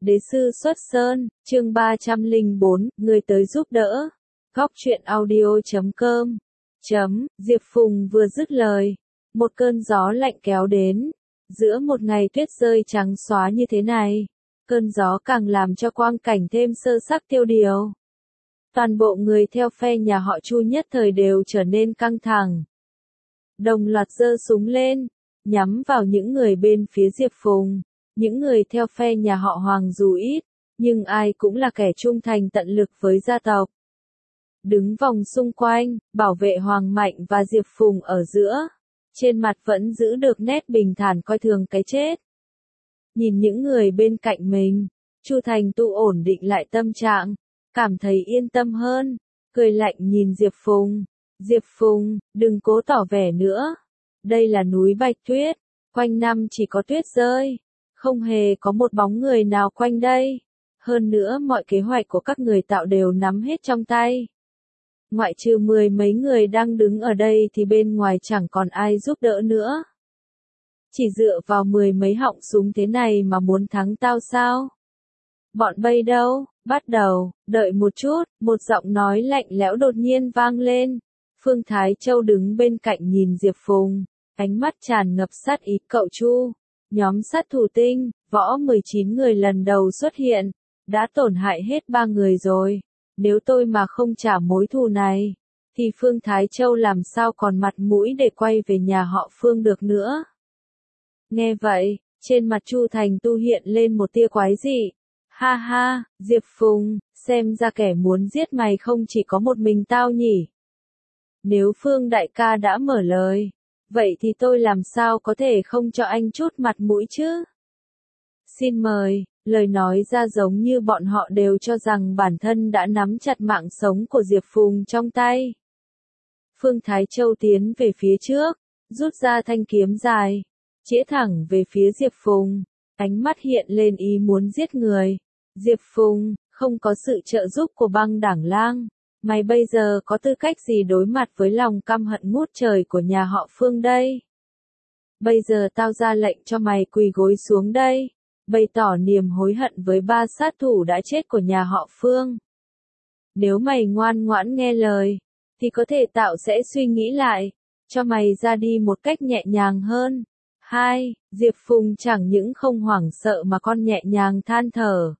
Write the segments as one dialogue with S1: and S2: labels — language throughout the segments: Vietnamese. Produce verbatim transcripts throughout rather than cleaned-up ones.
S1: Đế sư xuất sơn, chương ba trăm lẻ bốn, người tới giúp đỡ. Góc truyện audio chấm com. Chấm, Diệp Phùng vừa dứt lời. Một cơn gió lạnh kéo đến. Giữa một ngày tuyết rơi trắng xóa như thế này. Cơn gió càng làm cho quang cảnh thêm sơ sắc tiêu điều. Toàn bộ người theo phe nhà họ Chu nhất thời đều trở nên căng thẳng. Đồng loạt giơ súng lên, nhắm vào những người bên phía Diệp Phùng. Những người theo phe nhà họ Hoàng dù ít, nhưng ai cũng là kẻ trung thành tận lực với gia tộc. Đứng vòng xung quanh, bảo vệ Hoàng Mạnh và Diệp Phùng ở giữa. Trên mặt vẫn giữ được nét bình thản coi thường cái chết. Nhìn những người bên cạnh mình, Chu Thành Tu ổn định lại tâm trạng, cảm thấy yên tâm hơn, cười lạnh nhìn Diệp Phùng. Diệp Phùng, đừng cố tỏ vẻ nữa. Đây là núi Bạch Tuyết, quanh năm chỉ có tuyết rơi. Không hề có một bóng người nào quanh đây. Hơn nữa mọi kế hoạch của các người tạo đều nắm hết trong tay. Ngoại trừ mười mấy người đang đứng ở đây thì bên ngoài chẳng còn ai giúp đỡ nữa. Chỉ dựa vào mười mấy họng súng thế này mà muốn thắng tao sao? Bọn bay đâu? Bắt đầu, đợi một chút, một giọng nói lạnh lẽo đột nhiên vang lên. Phương Thái Châu đứng bên cạnh nhìn Diệp Phùng, ánh mắt tràn ngập sát ý. Cậu Chu, nhóm sát thủ tinh, võ mười chín người lần đầu xuất hiện, đã tổn hại hết ba người rồi. Nếu tôi mà không trả mối thù này, thì Phương Thái Châu làm sao còn mặt mũi để quay về nhà họ Phương được nữa. Nghe vậy, trên mặt Chu Thành Tu hiện lên một tia quái dị. Ha ha, Diệp Phùng, xem ra kẻ muốn giết mày không chỉ có một mình tao nhỉ. Nếu Phương đại ca đã mở lời, vậy thì tôi làm sao có thể không cho anh chút mặt mũi chứ? Xin mời, lời nói ra giống như bọn họ đều cho rằng bản thân đã nắm chặt mạng sống của Diệp Phùng trong tay. Phương Thái Châu tiến về phía trước, rút ra thanh kiếm dài, chĩa thẳng về phía Diệp Phùng, ánh mắt hiện lên ý muốn giết người. Diệp Phùng, không có sự trợ giúp của băng đảng lang, mày bây giờ có tư cách gì đối mặt với lòng căm hận ngút trời của nhà họ Phương đây? Bây giờ tao ra lệnh cho mày quỳ gối xuống đây, bày tỏ niềm hối hận với ba sát thủ đã chết của nhà họ Phương. Nếu mày ngoan ngoãn nghe lời, thì có thể tạo sẽ suy nghĩ lại, cho mày ra đi một cách nhẹ nhàng hơn. Hai, Diệp Phùng chẳng những không hoảng sợ mà còn nhẹ nhàng than thở.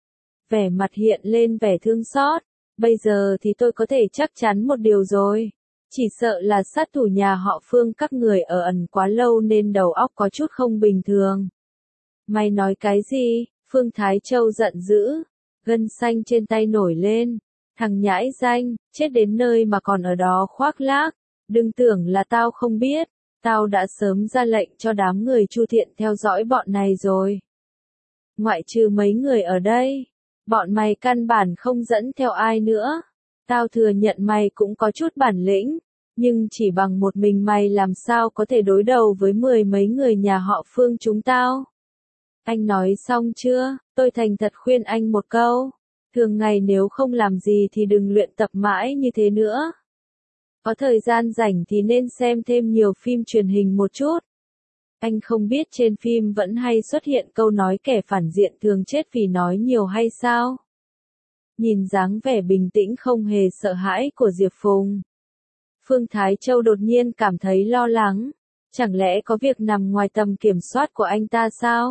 S1: Vẻ mặt hiện lên vẻ thương xót. Bây giờ thì tôi có thể chắc chắn một điều rồi. Chỉ sợ là sát thủ nhà họ Phương các người ở ẩn quá lâu nên đầu óc có chút không bình thường. Mày nói cái gì? Phương Thái Châu giận dữ. Gân xanh trên tay nổi lên. Thằng nhãi danh, chết đến nơi mà còn ở đó khoác lác. Đừng tưởng là tao không biết. Tao đã sớm ra lệnh cho đám người Chu Thiện theo dõi bọn này rồi. Ngoại trừ mấy người ở đây, bọn mày căn bản không dẫn theo ai nữa. Tao thừa nhận mày cũng có chút bản lĩnh, nhưng chỉ bằng một mình mày làm sao có thể đối đầu với mười mấy người nhà họ Phương chúng tao. Anh nói xong chưa? Tôi thành thật khuyên anh một câu. Thường ngày nếu không làm gì thì đừng luyện tập mãi như thế nữa. Có thời gian rảnh thì nên xem thêm nhiều phim truyền hình một chút. Anh không biết trên phim vẫn hay xuất hiện câu nói kẻ phản diện thường chết vì nói nhiều hay sao? Nhìn dáng vẻ bình tĩnh không hề sợ hãi của Diệp Phùng, Phương Thái Châu đột nhiên cảm thấy lo lắng. Chẳng lẽ có việc nằm ngoài tầm kiểm soát của anh ta sao?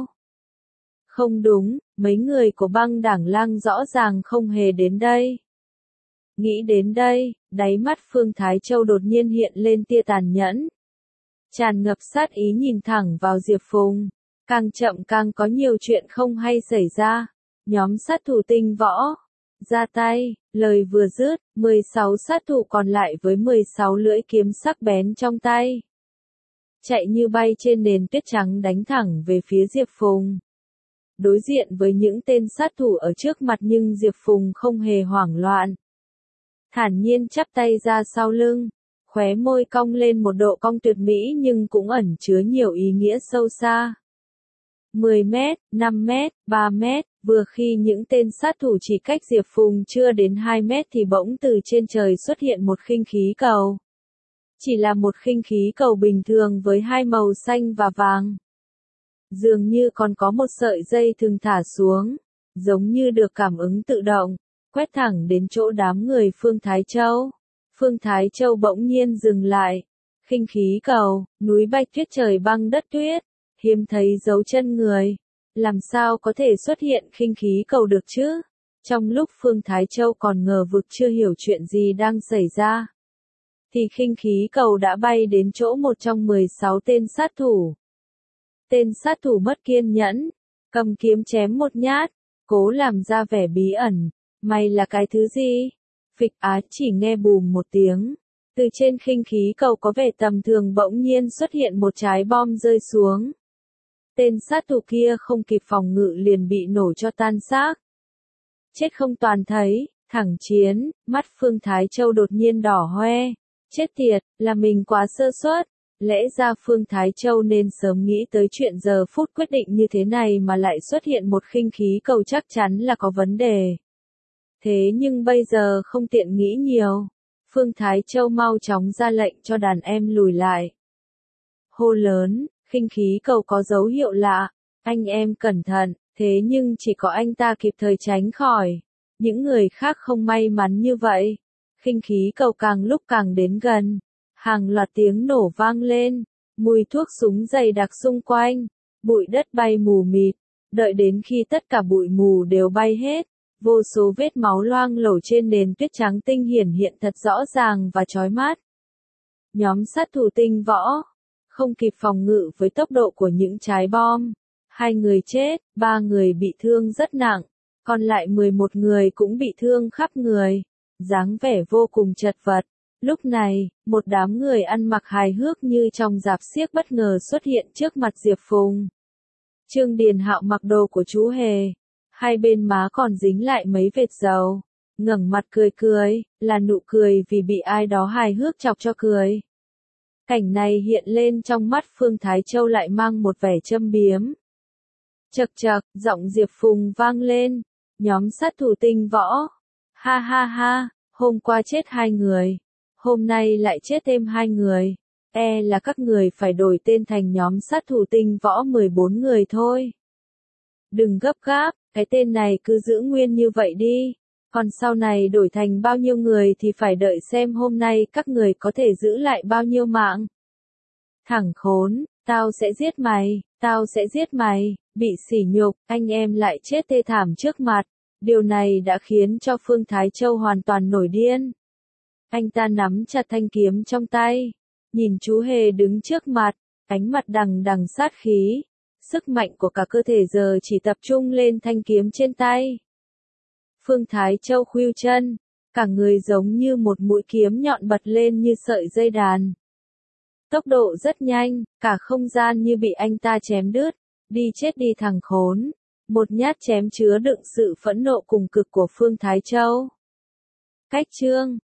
S1: Không đúng, mấy người của băng đảng lang rõ ràng không hề đến đây. Nghĩ đến đây, đáy mắt Phương Thái Châu đột nhiên hiện lên tia tàn nhẫn. Tràn ngập sát ý nhìn thẳng vào Diệp Phùng. Càng chậm càng có nhiều chuyện không hay xảy ra. Nhóm sát thủ tinh võ. Ra tay, lời vừa dứt, mười sáu sát thủ còn lại với mười sáu lưỡi kiếm sắc bén trong tay. Chạy như bay trên nền tuyết trắng đánh thẳng về phía Diệp Phùng. Đối diện với những tên sát thủ ở trước mặt nhưng Diệp Phùng không hề hoảng loạn. Thản nhiên chắp tay ra sau lưng. Khóe môi cong lên một độ cong tuyệt mỹ nhưng cũng ẩn chứa nhiều ý nghĩa sâu xa. mười mét, năm mét, ba mét, vừa khi những tên sát thủ chỉ cách Diệp Phùng chưa đến hai mét thì bỗng từ trên trời xuất hiện một khinh khí cầu. Chỉ là một khinh khí cầu bình thường với hai màu xanh và vàng. Dường như còn có một sợi dây thừng thả xuống. giống như được cảm ứng tự động, quét thẳng đến chỗ đám người Phương Thái Châu. Phương Thái Châu bỗng nhiên dừng lại. Khinh khí cầu, núi bạch tuyết trời băng đất tuyết, hiếm thấy dấu chân người. Làm sao có thể xuất hiện khinh khí cầu được chứ? Trong lúc Phương Thái Châu còn ngờ vực chưa hiểu chuyện gì đang xảy ra, thì khinh khí cầu đã bay đến chỗ một trong mười sáu tên sát thủ. Tên sát thủ mất kiên nhẫn, cầm kiếm chém một nhát, cố làm ra vẻ bí ẩn. Mày là cái thứ gì? Phịch á, chỉ nghe bùm một tiếng. Từ trên khinh khí cầu có vẻ tầm thường bỗng nhiên xuất hiện một trái bom rơi xuống. Tên sát thủ kia không kịp phòng ngự liền bị nổ cho tan xác. Chết không toàn thấy, thẳng chiến, mắt Phương Thái Châu đột nhiên đỏ hoe. Chết tiệt, là mình quá sơ suất. Lẽ ra Phương Thái Châu nên sớm nghĩ tới chuyện giờ phút quyết định như thế này mà lại xuất hiện một khinh khí cầu chắc chắn là có vấn đề. Thế nhưng bây giờ không tiện nghĩ nhiều. Phương Thái Châu mau chóng ra lệnh cho đàn em lùi lại. Hô lớn, khinh khí cầu có dấu hiệu lạ, anh em cẩn thận, thế nhưng chỉ có anh ta kịp thời tránh khỏi. Những người khác không may mắn như vậy. Khinh khí cầu càng lúc càng đến gần. Hàng loạt tiếng nổ vang lên, mùi thuốc súng dày đặc xung quanh, bụi đất bay mù mịt, đợi đến khi tất cả bụi mù đều bay hết, vô số vết máu loang lổ trên nền tuyết trắng tinh hiển hiện thật rõ ràng và chói mắt. Nhóm sát thủ tinh võ, không kịp phòng ngự với tốc độ của những trái bom. Hai người chết, ba người bị thương rất nặng, còn lại mười một người cũng bị thương khắp người, dáng vẻ vô cùng chật vật. Lúc này, một đám người ăn mặc hài hước như trong rạp xiếc bất ngờ xuất hiện trước mặt Diệp Phùng. Trương Điền Hạo mặc đồ của chú Hề, hai bên má còn dính lại mấy vệt dầu, ngẩng mặt cười cười, là nụ cười vì bị ai đó hài hước chọc cho cười. Cảnh này hiện lên trong mắt Phương Thái Châu lại mang một vẻ châm biếm. Chậc chậc, giọng Diệp Phùng vang lên, nhóm sát thủ tinh võ. Ha ha ha, hôm qua chết hai người. Hôm nay lại chết thêm hai người, e là các người phải đổi tên thành nhóm sát thủ tinh võ mười bốn người thôi. Đừng gấp gáp, cái tên này cứ giữ nguyên như vậy đi, còn sau này đổi thành bao nhiêu người thì phải đợi xem hôm nay các người có thể giữ lại bao nhiêu mạng. Thằng khốn, tao sẽ giết mày, tao sẽ giết mày, bị sỉ nhục, anh em lại chết thê thảm trước mặt. Điều này đã khiến cho Phương Thái Châu hoàn toàn nổi điên. Anh ta nắm chặt thanh kiếm trong tay, nhìn chú Hề đứng trước mặt, ánh mặt đằng đằng sát khí, sức mạnh của cả cơ thể giờ chỉ tập trung lên thanh kiếm trên tay. Phương Thái Châu khuỵu chân, cả người giống như một mũi kiếm nhọn bật lên như sợi dây đàn. Tốc độ rất nhanh, cả không gian như bị anh ta chém đứt, đi chết đi thằng khốn. Một nhát chém chứa đựng sự phẫn nộ cùng cực của Phương Thái Châu. Cách chương